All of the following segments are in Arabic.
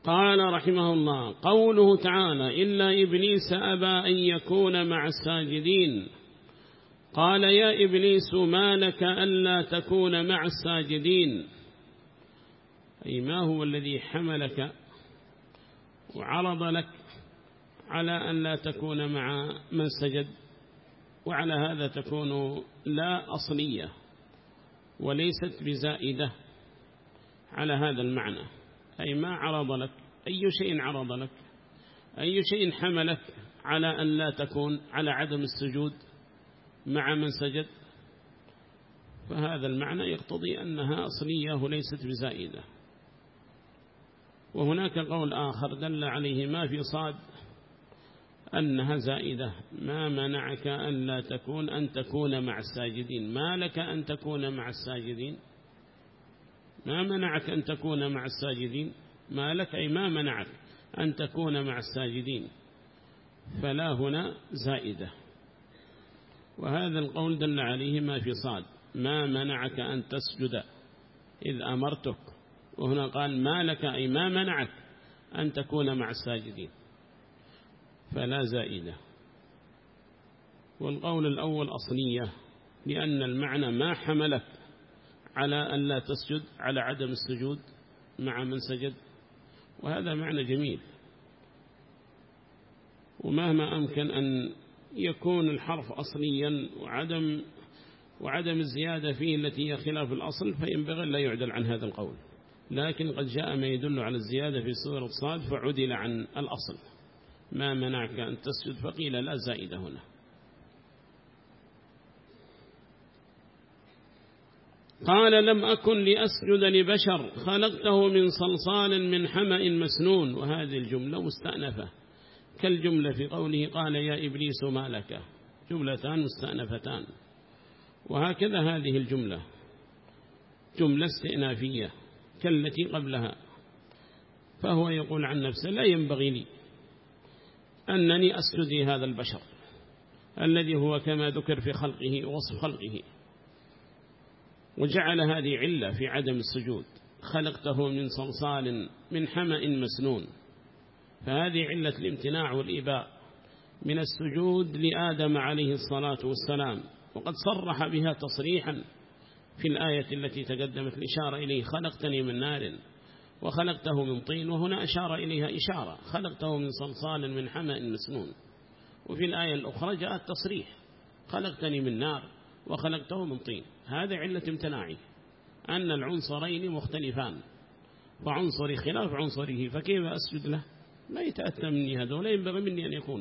قال رحمه الله: قوله تعالى: إلا إبليس أبى أن يكون مع الساجدين. قال: يا إبليس ما لك ألا تكون مع الساجدين؟ أي ما هو الذي حملك وعرض لك على أن لا تكون مع من سجد؟ وعلى هذا تكون لا أصلية وليست بزائدة على هذا المعنى. أي ما عرض لك، أي شيء عرض لك، أي شيء حملك على أن لا تكون على عدم السجود مع من سجد؟ فهذا المعنى يقتضي أنها أصلية وليست بزائدة. وهناك قول آخر دل عليه ما في صاد أنها زائدة: ما منعك أن لا تكون أن تكون مع الساجدين. ما لك أن تكون مع الساجدين؟ ما منعك أن تكون مع الساجدين؟ ما لك أي ما منعك أن تكون مع الساجدين، فلا هنا زائدة. وهذا القول دل عليه ما في صاد: ما منعك أن تسجد إذ أمرتك. وهنا قال ما لك أي ما منعك أن تكون مع الساجدين، فلا زائدة. والقول الأول أصلية، لأن المعنى ما حملك على أن لا تسجد على عدم السجود مع من سجد، وهذا معنى جميل. ومهما أمكن أن يكون الحرف أصليا وعدم الزيادة فيه التي هي خلاف الأصل، فينبغي لا يعدل عن هذا القول. لكن قد جاء ما يدل على الزيادة في سورة صاد فعدل عن الأصل: ما منعك أن تسجد، فقيل لا زائدة هنا. قال: لم أكن لأسجد لبشر خلقته من صلصال من حمأ مسنون. وهذه الجملة مستأنفة كالجملة في قوله: قال يا إبليس ما لك، جملتان مستأنفتان. وهكذا هذه الجملة جملة استئنافية كالتي قبلها. فهو يقول عن نفسه: لا ينبغي لي أنني أسجد لهذا البشر الذي هو كما ذكر في خلقه ووصف خلقه، وجعل هذه علة في عدم السجود: خلقته من صلصال من حمأ مسنون. فهذه علة الامتناع والإباء من السجود لآدم عليه الصلاة والسلام. وقد صرح بها تصريحا في الآية التي تقدمت الإشارة إليه: خلقتني من نار وخلقته من طين. وهنا أشار إليها إشارة: خلقته من صلصال من حمأ مسنون. وفي الآية الأخرى جاء التصريح: خلقتني من نار وخلقته من طين. هذا علة امتناعي، أن العنصرين مختلفان، فعنصري خلاف عنصره، فكيف أسجد له؟ لا يتأتى مني هذا ولا ينبغي مني أن يكون.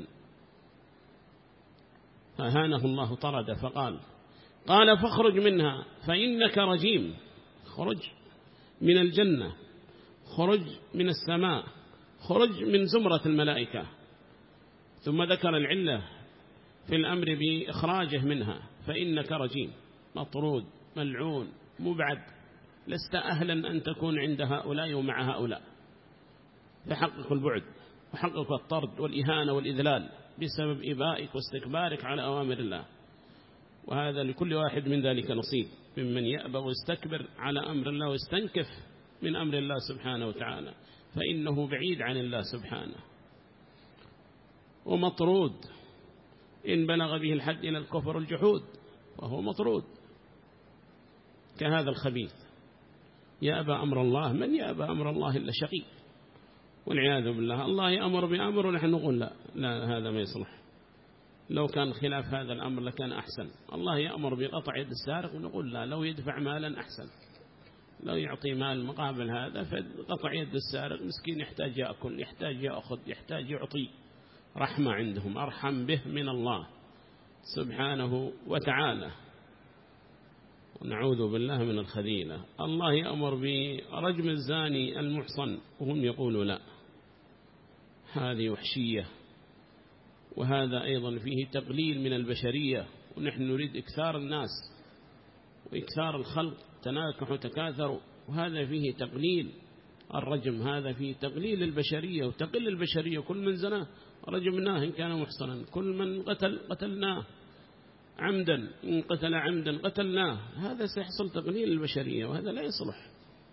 فهانه الله طرد فقال: قال فاخرج منها فإنك رجيم. خرج من الجنة، خرج من السماء، خرج من زمرة الملائكة. ثم ذكر العلة في الأمر بإخراجه منها: فإنك رجيم، مطرود، ملعون، مبعد، لست أهلا أن تكون عند هؤلاء ومع هؤلاء. فحقق البعد وحقق الطرد والإهانة والإذلال بسبب إبائك واستكبارك على أوامر الله. وهذا لكل واحد من ذلك نصيب، ممن يأبى ويستكبر على أمر الله ويستنكف من أمر الله سبحانه وتعالى، فإنه بعيد عن الله سبحانه. ومطرود إن بلغ به الحد إلى الكفر والجحود وهو مطرود، كهذا الخبيث يأبى أمر الله. من يأبى أمر الله إلا شقي، والعياذ بالله. الله يأمر بأمر ونحن نقول لا هذا ما يصلح. لو كان خلاف هذا الأمر لكان أحسن. الله يأمر بقطع يد السارق ونقول لا، لو يدفع مالا أحسن، لو يعطي مال مقابل هذا. فقطع يد السارق مسكين، يحتاج يأكل، يحتاج يأخذ، يحتاج يعطي. رحمة عندهم أرحم به من الله سبحانه وتعالى. ونعوذ بالله من الخذيلة. الله يأمر برجم الزاني المحصن وهم يقولوا لا، هذه وحشية. وهذا أيضا فيه تقليل من البشرية، ونحن نريد إكثار الناس وإكثار الخلق، تناكح وتكاثروا، وهذا فيه تقليل الرجم، هذا فيه تقليل البشرية وتقل البشرية. كل من زنا رجمناه إن كان محصنا، كل من قتلناه عمدا، إن قتل عمدا قتلناه. هذا سيحصل تقليل البشرية، وهذا لا يصلح.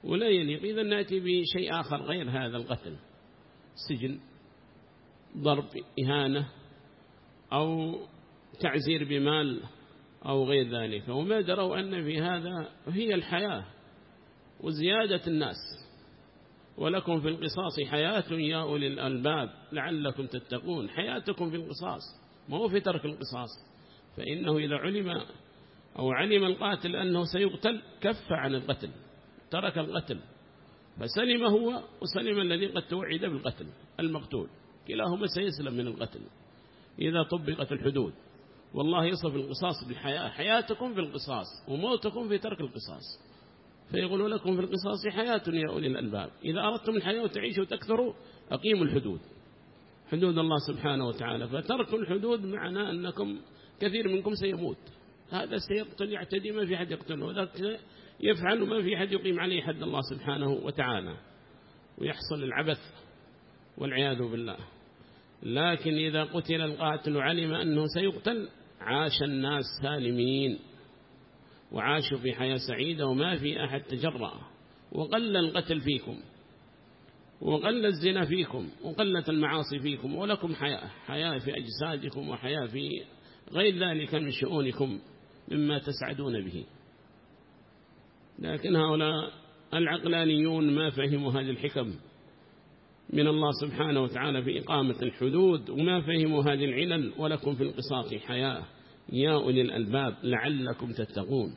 ولا يليق. إذا نأتي بشيء آخر غير هذا القتل، سجن، ضرب، إهانة، أو تعزير بمال أو غير ذلك. وما دروا أن في هذا هي الحياة وزيادة الناس. ولكم في القصاص حياة يا أولي الألباب لعلكم تتقون. حياتكم في القصاص، ما هو في ترك القصاص. فإنه إذا علم القاتل أنه سيقتل كف عن القتل، ترك القتل، فسلم هو وسلم الذي قد توعد بالقتل المقتول، كلاهما سيسلم من القتل إذا طبقت الحدود. والله يصف القصاص بالحياة، حياتكم في القصاص وموتكم في ترك القصاص. فيقول لكم في القصاص حياة يا أولي الألباب، إذا أردتم الحياة وتعيشوا وتكثروا أقيموا الحدود، حدود الله سبحانه وتعالى. فترك الحدود معناه أنكم كثير منكم سيموت. هذا سيقتل، يعتدي، ما في حد يقتله، وذاك يفعل ما في حد يقيم عليه حد الله سبحانه وتعالى، ويحصل العبث والعياذ بالله. لكن إذا قتل القاتل وعلم أنه سيقتل عاش الناس سالمين وعاشوا في حياة سعيدة، وما في أحد تجرأ، وقل القتل فيكم، وقل الزنا فيكم، وقلت المعاصي فيكم، ولكم حياة في أجسادكم، وحياة في غير ذلك من شؤونكم مما تسعدون به. لكن هؤلاء العقلانيون ما فهموا هذه الحكم من الله سبحانه وتعالى في إقامة الحدود، وما فهموا هذه العلل. ولكم في القصاص حياة يا أولي الألباب لعلكم تتقون.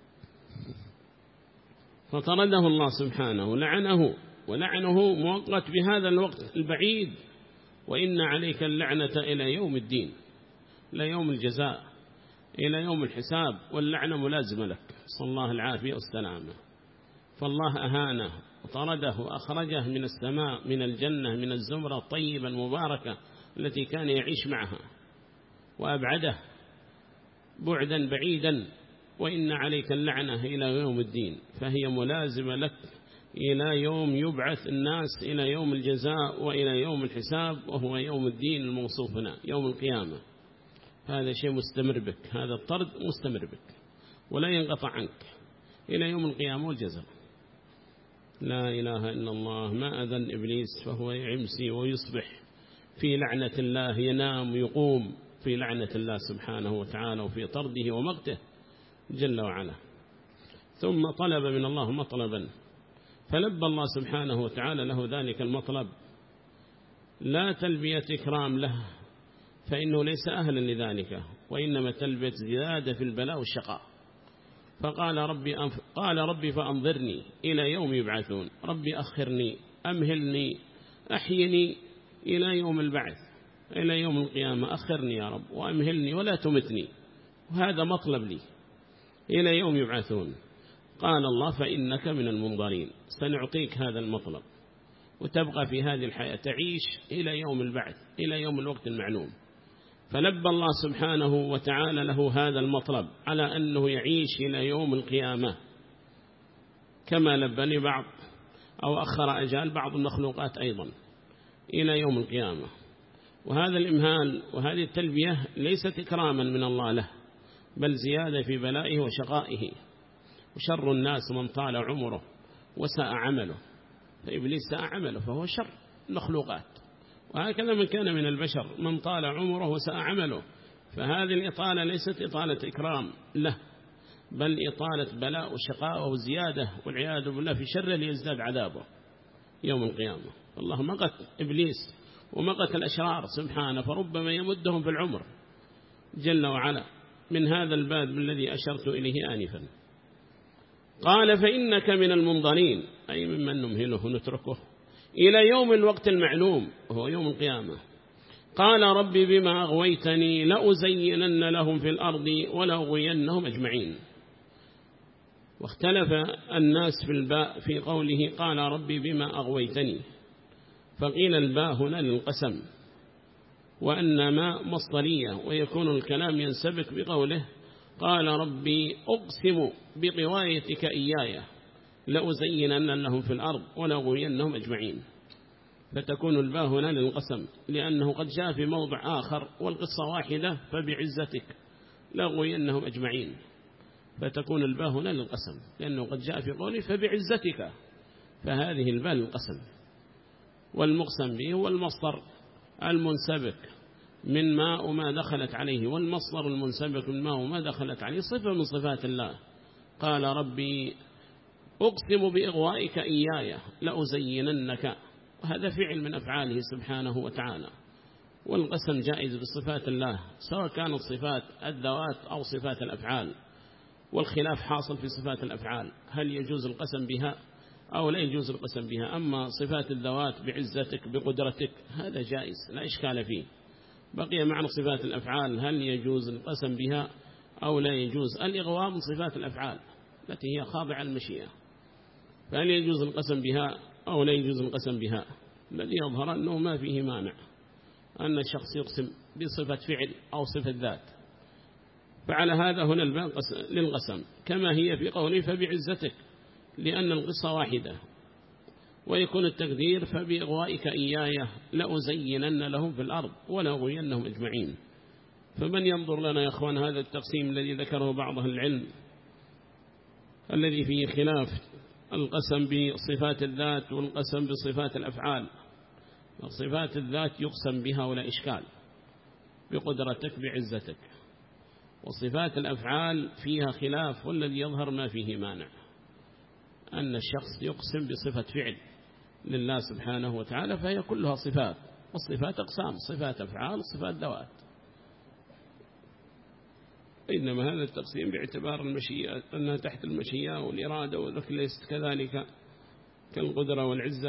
فطرده الله سبحانه، لعنه، ولعنه مؤقت بهذا الوقت البعيد، وإن عليك اللعنة إلى يوم الدين، إلى يوم الجزاء، إلى يوم الحساب، واللعنة ملازمة لك، صلى الله العافية والسلامة. فالله أهانه وطرده وأخرجه من السماء، من الجنة، من الزمرة الطيبة المباركة التي كان يعيش معها، وأبعده بعدا بعيدا. وإن عليك اللعنة إلى يوم الدين، فهي ملازمة لك إلى يوم يبعث الناس، إلى يوم الجزاء وإلى يوم الحساب، وهو يوم الدين الموصوف هنا يوم القيامة. هذا شيء مستمر بك، هذا الطرد مستمر بك ولا ينقطع عنك إلى يوم القيامة والجزاء. لا إله إلا الله. ما أذن إبليس فهو يمسي ويصبح في لعنة الله، ينام ويقوم في لعنة الله سبحانه وتعالى، وفي طرده ومقته جل وعلا. ثم طلب من الله مطلبا، فلبى الله سبحانه وتعالى له ذلك المطلب، لا تلبية إكرام له، فإنه ليس أهلا لذلك، وإنما تلبية زيادة في البلاء والشقاء. قال ربي فأنظرني إلى يوم يبعثون، ربي أخرني، أمهلني، أحيني إلى يوم البعث، إلى يوم القيامة، أخرني يا رب وأمهلني ولا تمتني. وهذا مطلب لي إلى يوم يبعثون. قال الله فإنك من المنظرين، سنعطيك هذا المطلب، وتبقى في هذه الحياة تعيش إلى يوم البعث، إلى يوم الوقت المعلوم. فلبى الله سبحانه وتعالى له هذا المطلب على أنه يعيش إلى يوم القيامة، كما لبى لبعض أو أخر أجال بعض المخلوقات أيضا إلى يوم القيامة. وهذا الإمهال وهذه التلبية ليست إكراما من الله له، بل زيادة في بلائه وشقائه. وشر الناس من طال عمره وساء عمله، فإبليس ساء عمله فهو شر المخلوقات. وهكذا من كان من البشر من طال عمره وساء عمله، فهذه الإطالة ليست إطالة إكرام له، بل إطالة بلاء وشقاء وزيادة والعياذ بالله في شر ليزداد عذابه يوم القيامة. الله مقت إبليس ومقت الأشرار سبحانه، فربما يمدهم في العمر جل وعلا من هذا الباب الذي أشرت إليه آنفا. قال فإنك من المنظرين، أي ممن نمهله ونتركه إلى يوم الوقت المعلوم وهو يوم القيامة. قال ربي بما أغويتني لأزينن لهم في الأرض ولأغوينهم أجمعين. واختلف الناس في الباء في قوله قال ربي بما أغويتني، فقيل الباء هنا للقسم، وأن ما مصدرية، ويكون الكلام ينسبك بقوله قال ربي أقسم بقوايتك إياي لأزينن لهم في الأرض ولأغوينهم أجمعين. فتكون الباء هنا للقسم، لأنه قد جاء في موضع آخر والقصة واحدة فبعزتك لأغوينهم أجمعين، فتكون الباء هنا للقسم، لأنه قد جاء في قوله فبعزتك فهذه الباء للقسم. والمقسم به هو المصدر المنسبك من ما وما دخلت عليه، والمصدر المنسبك من ما وما دخلت عليه صفة من صفات الله. قال ربي أقسم بإغوائك إياي لأزيننك، وهذا فعل من أفعاله سبحانه وتعالى. والقسم جائز بصفات الله سواء كانت صفات الذوات أو صفات الأفعال، والخلاف حاصل في صفات الأفعال، هل يجوز القسم بها أو لا يجوز القسم بها. أما صفات الذوات بعزتك بقدرتك هذا جائز لا إشكال فيه. بقي معنى صفات الأفعال هل يجوز القسم بها أو لا يجوز. الإغواء من صفات الأفعال التي هي خاضعة المشيئة، فهل يجوز القسم بها أو لا يجوز القسم بها. الذي يظهر أنه ما فيه مانع أن الشخص يقسم بصفة فعل أو صفة ذات، فعلى هذا هنا الباب للقسم كما هي في قوله فبعزتك، لأن القصة واحدة. ويكون التقدير فبإغوائك إياي لأزينن لهم في الأرض ولأغوينهم أجمعين. فمن ينظر لنا يا أخوان هذا التقسيم الذي ذكره بعض أهل العلم الذي فيه خلاف القسم بصفات الذات والقسم بصفات الأفعال. صفات الذات يقسم بها ولا إشكال بقدرتك بعزتك، وصفات الأفعال فيها خلاف، والذي يظهر ما فيه مانع أن الشخص يقسم بصفة فعل لله سبحانه وتعالى، فهي كلها صفات، والصفات أقسام، صفات أفعال صفات ذوات. إنما هذا التقسيم باعتبار المشيئة أنها تحت المشيئة والإرادة، وذلك ليست كذلك كالقدرة والعزة.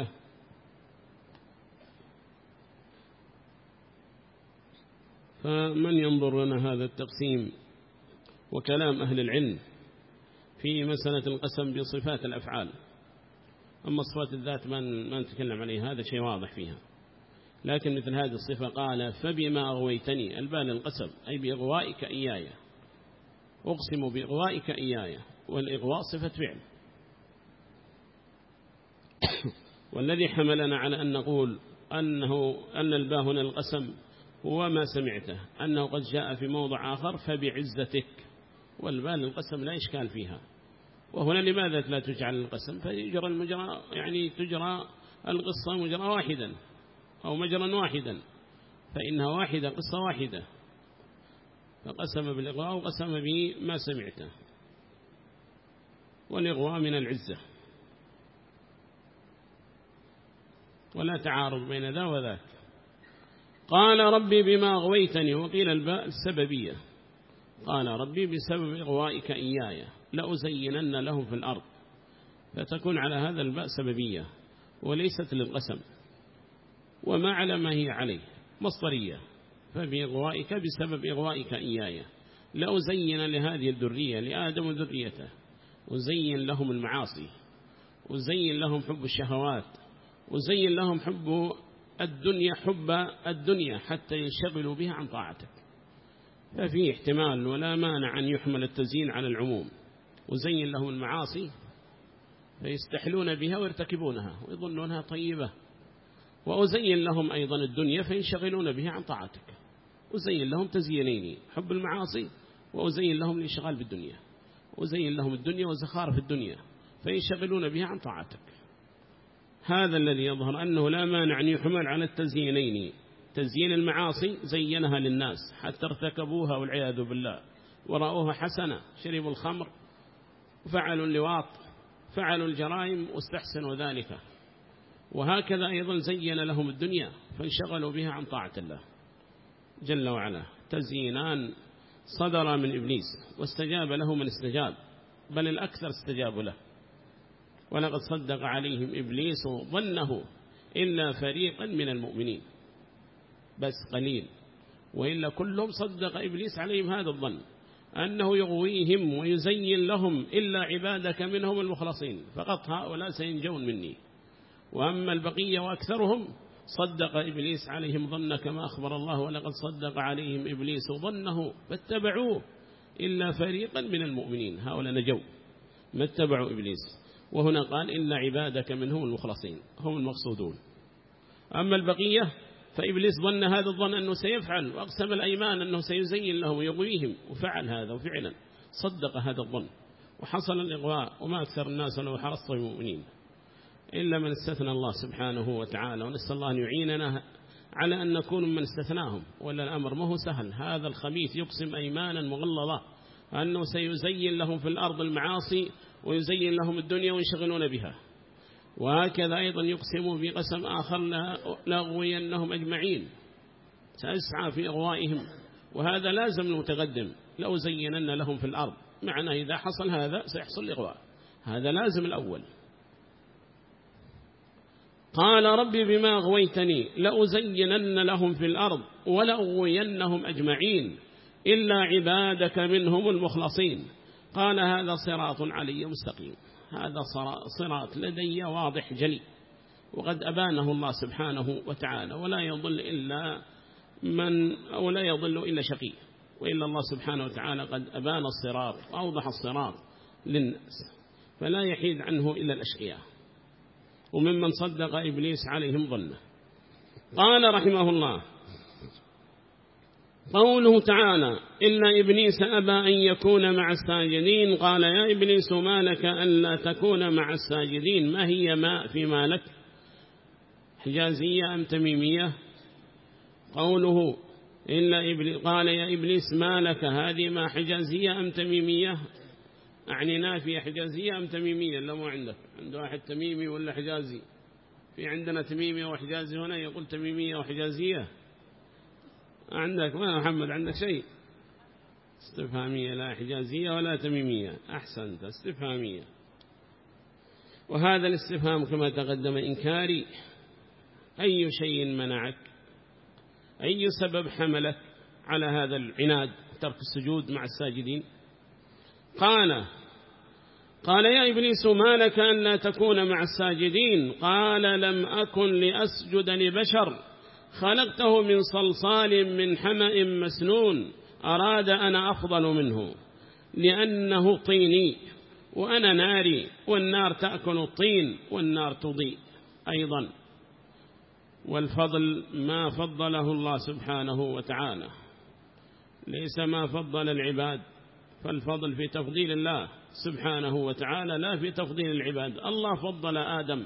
فمن ينظر لنا هذا التقسيم وكلام أهل العلم في مسألة القسم بصفات الأفعال. أما صفات الذات ما نتكلم عليها، هذا شيء واضح فيها. لكن مثل هذه الصفة قال فبما أغويتني، البال القسم أي بإغوائك إياي، أقسم بإغوائك إياي، والإغواء صفة فعل. والذي حملنا على أن نقول أن الباء هنا القسم هو ما سمعته أنه قد جاء في موضع آخر فبعزتك، والباء القسم لا إشكال فيها. وهنا لماذا لا تجعل القسم؟ فيجرى المجرى، يعني تجرى القصة مجرى واحدا أو مجرى واحدا، فإنها واحدة قصة واحدة. فقسم بالإغواء وقسم بما سمعته، والإغواء من العزة، ولا تعارض بين ذا وذاك. قال ربي بما أغويتني، وقيل الباء السببية. قال ربي بسبب إغوائك إياي لأزينن لهم في الأرض، فتكون على هذا الباء سببية وليست للقسم، وما على ما هي عليه مصدرية. فبإغوائك بسبب إغوائك إياي لأزين لهذه الذرية لآدم وذريته، وزين لهم المعاصي، وزين لهم حب الشهوات، وزين لهم حب الدنيا حتى ينشغلوا بها عن طاعتك. ففي احتمال ولا مانع أن يحمل التزيين على العموم. وزين لهم المعاصي فيستحلون بها ويرتكبونها ويظنونها طيبة، وأزين لهم أيضا الدنيا فينشغلون بها عن طاعتك. أزين لهم تزيينين، حب المعاصي، وأزين لهم الانشغال بالدنيا، وأزين لهم الدنيا وزخارف الدنيا فينشغلون بها عن طاعتك. هذا الذي يظهر أنه لا مانع أن يحمل على التزيينين. تزيين المعاصي زينها للناس حتى ارتكبوها والعياذ بالله ورأوها حسنة، شربوا الخمر وفعلوا اللواط، فعلوا الجرائم واستحسنوا ذلك. وهكذا أيضا زين لهم الدنيا فانشغلوا بها عن طاعة الله جل وعلا. تزيينان صدر من إبليس واستجاب له من استجاب، بل الأكثر استجابوا له. ولقد صدق عليهم إبليس ظنه إلا فريقا من المؤمنين، بس قليل، وإلا كلهم صدق إبليس عليهم هذا الظن أنه يغويهم ويزين لهم إلا عبادك منهم المخلصين، فقط هؤلاء سينجون مني. وأما البقية وأكثرهم صدق إبليس عليهم ظن كما أخبر الله ولقد صدق عليهم إبليس ظنه فاتبعوه إلا فريقا من المؤمنين، هؤلاء نجوا ما اتبعوا إبليس. وهنا قال إلا عبادك منهم المخلصين هم المقصودون. أما البقية فإبليس ظن هذا الظن أنه سيفعل، وأقسم الأيمان أنه سيزين لهم ويغويهم، وفعل هذا وفعلا صدق هذا الظن وحصل الإغواء. وما أكثر الناس لو حرصوا المؤمنين. إلا من استثنى الله سبحانه وتعالى، ونسأل الله أن يعيننا على أن نكون من استثناهم، ولا الأمر ما هو سهل. هذا الخبيث يقسم أيمانا مغلظة أنه سيزين لهم في الأرض المعاصي ويزين لهم الدنيا ويشغلون بها، وهكذا أيضا يقسم بقسم آخر لأغوينهم أجمعين، سأسعى في أغوائهم، وهذا لازم المتقدم لو زيننا لهم في الأرض، معنى إذا حصل هذا سيحصل الإغواء، هذا لازم الأول. قال رب بما أغويتني لأزينن لهم في الأرض ولأغوينهم أجمعين إلا عبادك منهم المخلصين. قال هذا صراط علي مستقيم، هذا صراط لدي واضح جلي، وقد أبانه الله سبحانه وتعالى، ولا يضل إلا شقي، وإلا الله سبحانه وتعالى قد أبان الصراط وأوضح الصراط للناس، فلا يحيد عنه إلا الأشقياء، وممن صدق إبليس عليهم ظنه. قال رحمه الله: قوله تعالى: إلا إبليس أبى أن يكون مع الساجدين. قال يا إبليس ما لك ألا تكون مع الساجدين؟ ما هي ما في مالك، حجازية أم تميمية؟ قوله إلا إبليس، قال يا إبليس ما لك، هذه ما حجازية أم تميمية؟ أعني نافية حجازية أم تميمية؟ لا، مو عندك واحد تميمي ولا حجازي؟ في عندنا تميمي وحجازي، هنا يقول تميمية وحجازية. عندك ما محمد عندك شيء؟ استفهامية، لا حجازية ولا تميمية. أحسنت، استفهامية. وهذا الاستفهام كما تقدم إنكاري. أي شيء منعك؟ أي سبب حملك على هذا العناد ترك السجود مع الساجدين؟ قال يا إبليس ما لك أن لا تكون مع الساجدين؟ قال لم أكن لأسجد لبشر خلقته من صلصال من حمأ مسنون، أراد أنا أفضل منه لأنه طيني وأنا ناري، والنار تأكل الطين والنار تضيء أيضا. والفضل ما فضله الله سبحانه وتعالى، ليس ما فضل العباد، فالفضل في تفضيل الله سبحانه وتعالى لا في تفضيل العباد. الله فضل آدم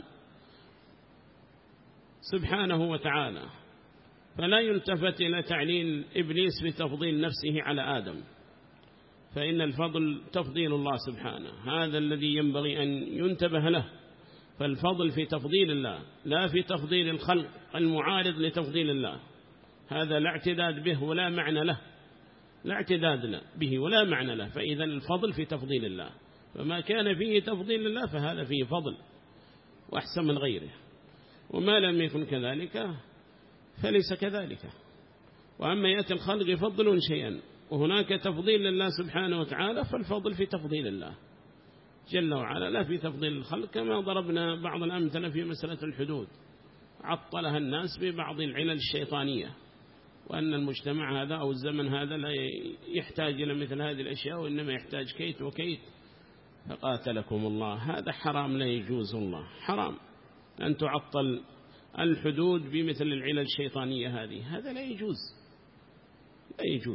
سبحانه وتعالى، فلا يلتفت إلى تعليل إبليس في تفضيل نفسه على آدم، فإن الفضل تفضيل الله سبحانه، هذا الذي ينبغي أن ينتبه له. فالفضل في تفضيل الله لا في تفضيل الخلق المعارض لتفضيل الله، هذا لا اعتداد به ولا معنى له، لا اعتداد به ولا معنى له. فإذا الفضل في تفضيل الله، فما كان فيه تفضيل الله فهذا فيه فضل وأحسن من غيره، وما لم يكن كذلك فليس كذلك. وأما يأتي الخلق يفضلون شيئا وهناك تفضيل لله سبحانه وتعالى، فالفضل في تفضيل الله جل وعلا لا في تفضيل الخلق. كما ضربنا بعض الأمثلة في مسألة الحدود، عطلها الناس ببعض العلل الشيطانية، وأن المجتمع هذا أو الزمن هذا لا يحتاج إلى مثل هذه الأشياء، وإنما يحتاج كيت وكيت، فقاتلكم الله. هذا حرام لا يجوز، الله حرام أن تعطل الحدود بمثل العلل الشيطانية هذه، هذا لا يجوز، لا يجوز.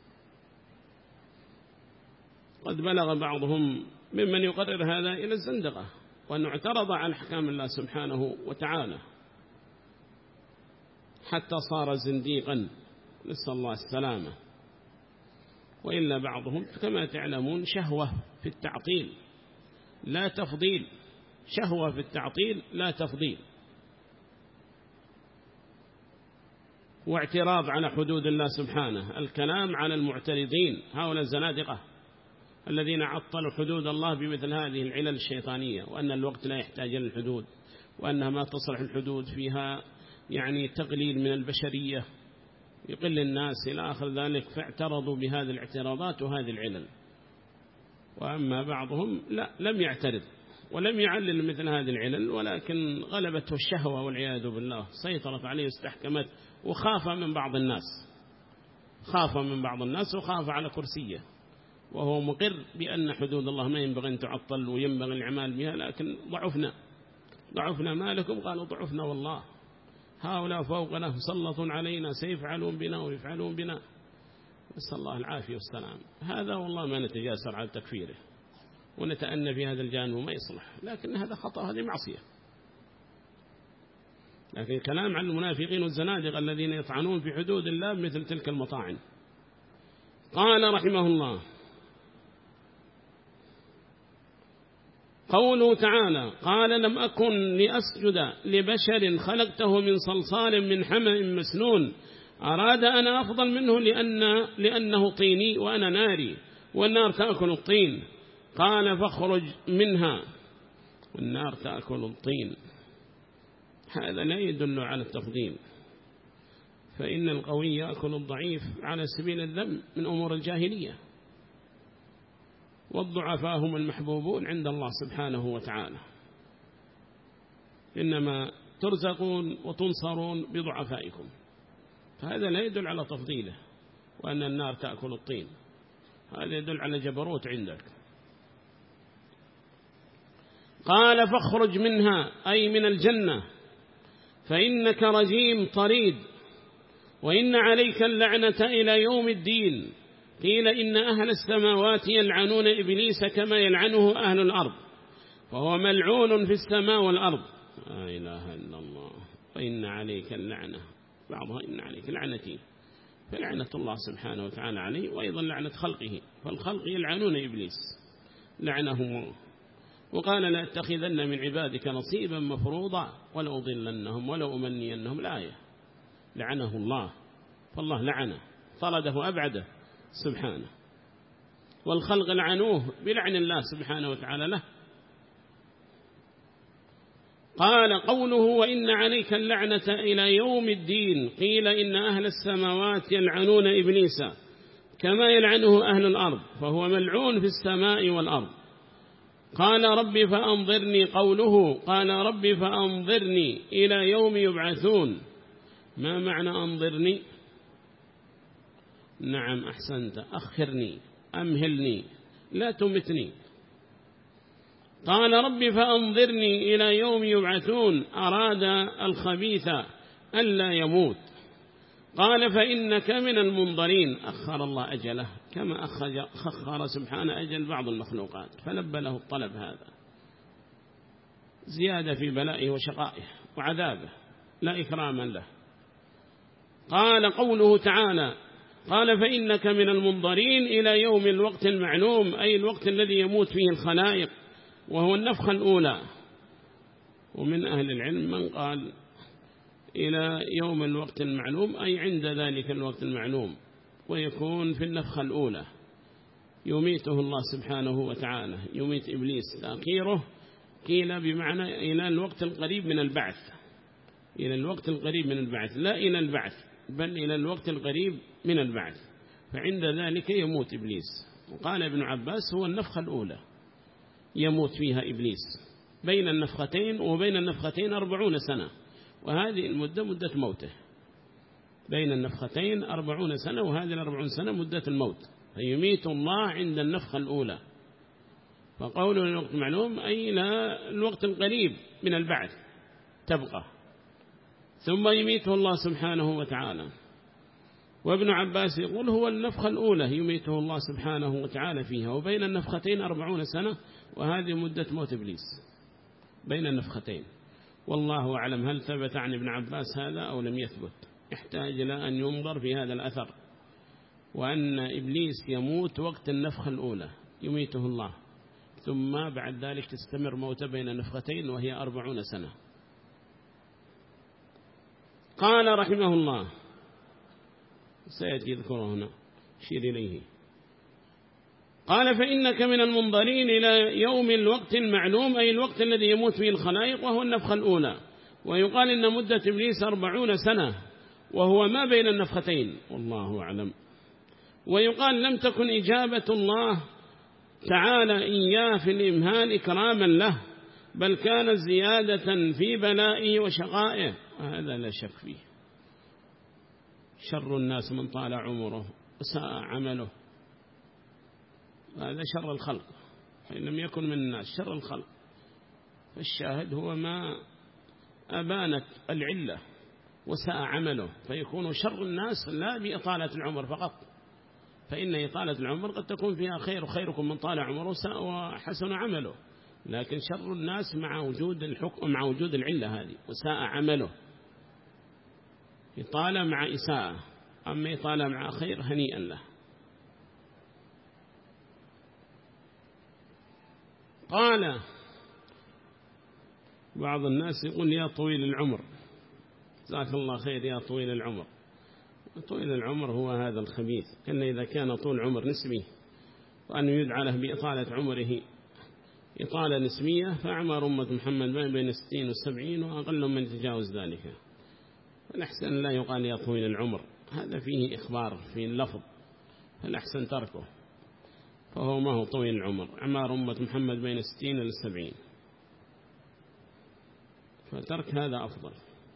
قد بلغ بعضهم ممن يقرر هذا إلى الزندقة، وأنه اعترض على أحكام الله سبحانه وتعالى حتى صار زنديقا، نسأل الله السلامة. وإلا بعضهم كما تعلمون شهوة في التعطيل لا تفضيل، شهوة في التعطيل لا تفضيل، واعتراض على حدود الله سبحانه، الكلام على المعترضين هؤلاء الزنادقة الذين عطلوا حدود الله بمثل هذه العلل الشيطانية، وأن الوقت لا يحتاج إلى الحدود، وأنها ما تصلح الحدود، فيها يعني تقليل من البشرية، يقل الناس إلى آخر ذلك، فاعترضوا بهذه الاعتراضات وهذه العلل. وأما بعضهم لا، لم يعترض ولم يعلل مثل هذه العلل، ولكن غلبته الشهوة والعياذ بالله، سيطرت عليه واستحكمت، وخاف من بعض الناس، خاف من بعض الناس وخاف على كرسيه، وهو مقر بأن حدود الله ما ينبغي أن تعطل وينبغي الإعمال بها، لكن ضعفنا ما لكم؟ قالوا ضعفنا والله، هؤلاء فوقنا سلط علينا سيفعلون بنا ويفعلون بنا، نسأل الله العافية والسلام. هذا والله ما نتجاسر على تكفيره ونتأنى في هذا الجانب وما يصلح، لكن هذا خطأ، هذه معصية، لكن كلام عن المنافقين والزنادقة الذين يطعنون في حدود الله مثل تلك المطاعن. قال رحمه الله: قوله تعالى: قال لم أكن لأسجد لبشر خلقته من صلصال من حمأ مسنون، أراد أنا أفضل منه لأنه طيني وأنا ناري والنار تأكل الطين. قال: فاخرج منها، والنار تأكل الطين. هذا لا يدل على التفضيل، فإن القوي يأكل الضعيف على سبيل الذم من أمور الجاهلية، والضعفاء هم المحبوبون عند الله سبحانه وتعالى، إنما ترزقون وتنصرون بضعفائكم، فهذا لا يدل على تفضيله. وأن النار تأكل الطين هذا يدل على جبروت عندك. قال: فاخرج منها، أي من الجنة، فإنك رجيم طريد، وإن عليك اللعنة إلى يوم الدين. قيل: إن أهل السماوات يلعنون إبليس كما يلعنه أهل الأرض، فهو ملعون في السماء والأرض. لا إله إلا الله. وإن عليك اللعنة، بعضها إن عليك لعنتي، فلعنة الله سبحانه وتعالى عليه، وأيضا لعنة خلقه، فالخلق يلعنون إبليس لعنهم. وقال: لأتخذن من عبادك نصيبا مفروضا ولأضلنهم ولأمنينهم. الآية لعنه الله، فالله لعنه طرده أبعده سبحانه، والخلق لعنوه بلعن الله سبحانه وتعالى له. قال: قوله: وإن عليك اللعنة إلى يوم الدين. قيل: إن أهل السماوات يلعنون إبليس كما يلعنه أهل الأرض، فهو ملعون في السماء والأرض. قال: رب فأنظرني. قوله: قال: رب فأنظرني إلى يوم يبعثون. ما معنى أنظرني؟ نعم أحسنت، أخرني، أمهلني، لا تمتني. قال: رب فأنظرني إلى يوم يبعثون، أراد الخبيث ألا يموت. قال: فإنك من المنظرين. أخر الله أجله كما أخر سبحانه أجل بعض المخلوقات، فلبى له الطلب هذا زيادة في بلائه وشقائه وعذابه، لا إكراما له. قال: قوله تعالى: قال: فإنك من المنظرين إلى يوم الوقت المعلوم، أي الوقت الذي يموت فيه الخلائق، وهو النفخة الأولى. ومن أهل العلم من قال إلى يوم الوقت المعلوم أي عند ذلك الوقت المعلوم، ويكون في النفخة الأولى يميته الله سبحانه وتعالى، يميت إبليس تأخيره. قيل بمعنى إلى الوقت القريب من البعث، إلى الوقت القريب من البعث، لا إلى البعث بل إلى الوقت القريب من البعث، فعند ذلك يموت إبليس. وقال ابن عباس: هو النفخة الأولى يموت فيها إبليس، بين النفختين وبين النفختين 40 سنة، وهذه المدة مدة موته، بين النفختين 40 سنة، وهذه 40 سنة مدة الموت، فيميت الله عند النفخة الأولى. فقوله الوقت معلوم أي إلى الوقت القريب من البعث تبقى، ثم يميته الله سبحانه وتعالى. وابن عباس يقول: هو النفخة الأولى يميته الله سبحانه وتعالى فيها، وبين النفختين 40 سنة، وهذه مدة موت إبليس بين النفختين. والله أعلم هل ثبت عن ابن عباس هذا أو لم يثبت، يحتاج إلى أن ينظر في هذا الأثر، وأن إبليس يموت وقت النفخة الأولى يميته الله، ثم بعد ذلك تستمر موته بين النفختين وهي 40 سنة. قال رحمه الله، سيأتي يذكره هنا، شير إليه. قال: فإنك من المنظرين إلى يوم الوقت المعلوم، أي الوقت الذي يموت فيه الخلائق، وهو النفخة الأولى. ويقال إن مدة إبليس 40 سنة، وهو ما بين النفختين، والله أعلم. ويقال: لم تكن إجابة الله تعالى إياه في الإمهال إكراما له، بل كانت زيادة في بلائه وشقائه، هذا لا شك فيه. شر الناس من طال عمره وساء عمله، هذا شر الخلق، فإن لم يكن من الناس شر الخلق. فالشاهد هو ما أبانت العلة وساء عمله، فيكون شر الناس لا بإطالة العمر فقط، فإن إطالة العمر قد تكون فيها خير، وخيركم من طال عمره وحسن عمله، لكن شر الناس مع وجود الحكم، مع وجود العلة هذه وساء عمله، إطالة مع إساءة، أما إطالة مع خير هنيئا له. قال بعض الناس يقول يا طويل العمر، جزاك الله خير يا طويل العمر. طويل العمر هو هذا الخبيث، إلا إذا كان طول عمر نسبي وأن يدعى له بإطالة عمره إطالة نسبية، فأعمار أمة محمد بين 60 و70 وأقل من يتجاوز ذلك. الأحسن لا يقال يا طويل العمر، هذا فيه إخبار في اللفظ، فالأحسن تركه، فهو ما هو طويل العمر. أعمار أمة محمد بين 60 و 70، فترك هذا أفضل.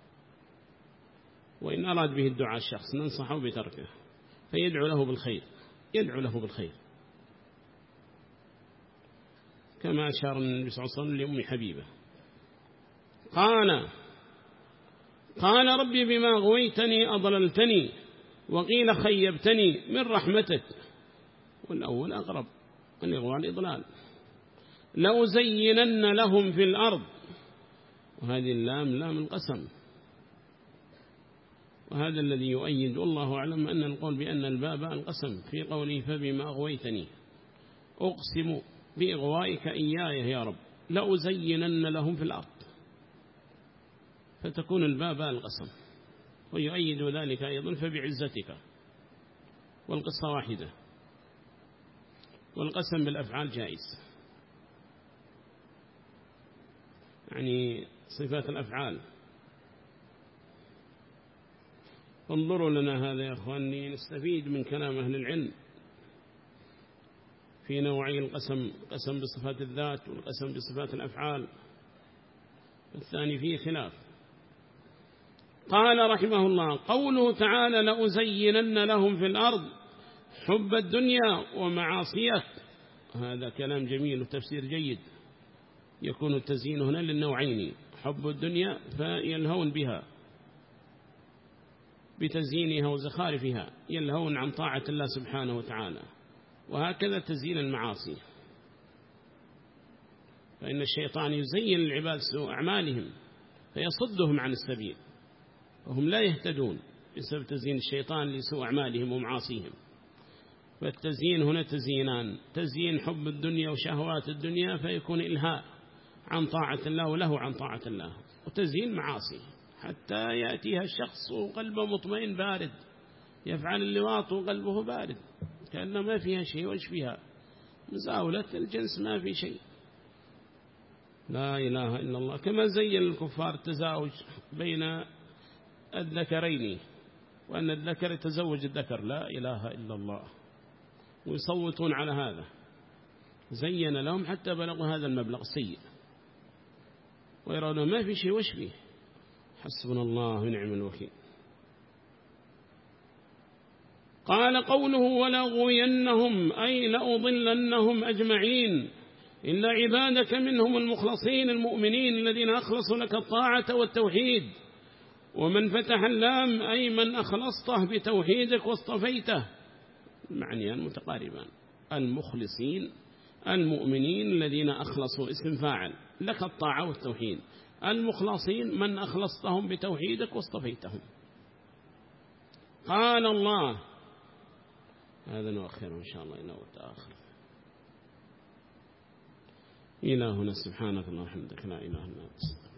وإن أراد به الدعاء الشخص ننصحه بتركه، فيدعو له بالخير، يدعو له بالخير، كما أشار النبي صلى الله عليه وسلم لأم حبيبة. قال ربي بما غويتني أضللتني، وقيل خيبتني من رحمتك. والأول أقرب، الإغواء الإضلال. لأزينن لهم في الأرض، وهذه اللام لام القسم، وهذا الذي يؤيد والله أعلم أن القول بأن الباب القسم في قوله فبما أغويتني، أقسم بإغوائك إياي يا رب، لأزينن لهم في الأرض، فتكون الباب القسم. ويؤيد ذلك أيضا فبعزتك، والقصة واحدة، والقسم بالأفعال جائز، يعني صفات الأفعال. انظروا لنا هذا يا أخواني، نستفيد من كلام أهل العلم في نوعي القسم، قسم بصفات الذات والقسم بصفات الأفعال، الثاني فيه خلاف. قال رحمه الله قوله تعالى لأزينن لهم في الأرض حب الدنيا ومعاصيك، هذا كلام جميل وتفسير جيد. يكون التزيين هنا للنوعين، حب الدنيا فيلهون بها بتزيينها وزخارفها، يلهون عن طاعة الله سبحانه وتعالى، وهكذا تزيين المعاصي، فإن الشيطان يزين العباد سوء أعمالهم فيصدهم عن السبيل، وهم لا يهتدون بسبب تزيين الشيطان لسوء أعمالهم ومعاصيهم. فالتزيين هنا تزيينان، تزيين حب الدنيا وشهوات الدنيا فيكون إلهاء عن طاعة الله وله عن طاعة الله، وتزيين معاصي حتى يأتيها الشخص وقلبه مطمئن بارد، يفعل اللواط وقلبه بارد كأنه ما فيها شيء، وإيش فيها مزاولة الجنس، ما في شيء. لا إله إلا الله. كما زين الكفار التزاوج بين الذكرين، وأن الذكر يتزوج الذكر، لا إله إلا الله، ويصوتون على هذا. زين لهم حتى بلغوا هذا المبلغ السيء، ويرون ما في شيء، وش فيه، حسبنا الله ونعم الوكيل. قال قوله ولأغوينهم أي لأضلنهم أجمعين إلا عبادك منهم المخلصين المؤمنين الذين أخلصوا لك الطاعة والتوحيد. ومن فتح اللام أي من أخلصته بتوحيدك واصطفيته، معنيان متقاربان، المخلصين المؤمنين الذين أخلصوا اسم فاعل لك الطاعة والتوحيد، المخلصين من أخلصتهم بتوحيدك واصطفيتهم. قال الله، هذا نؤخره إن شاء الله إلى وقت آخر. إلهنا سبحانك اللهم وبحمدك لا إله إلا أنت.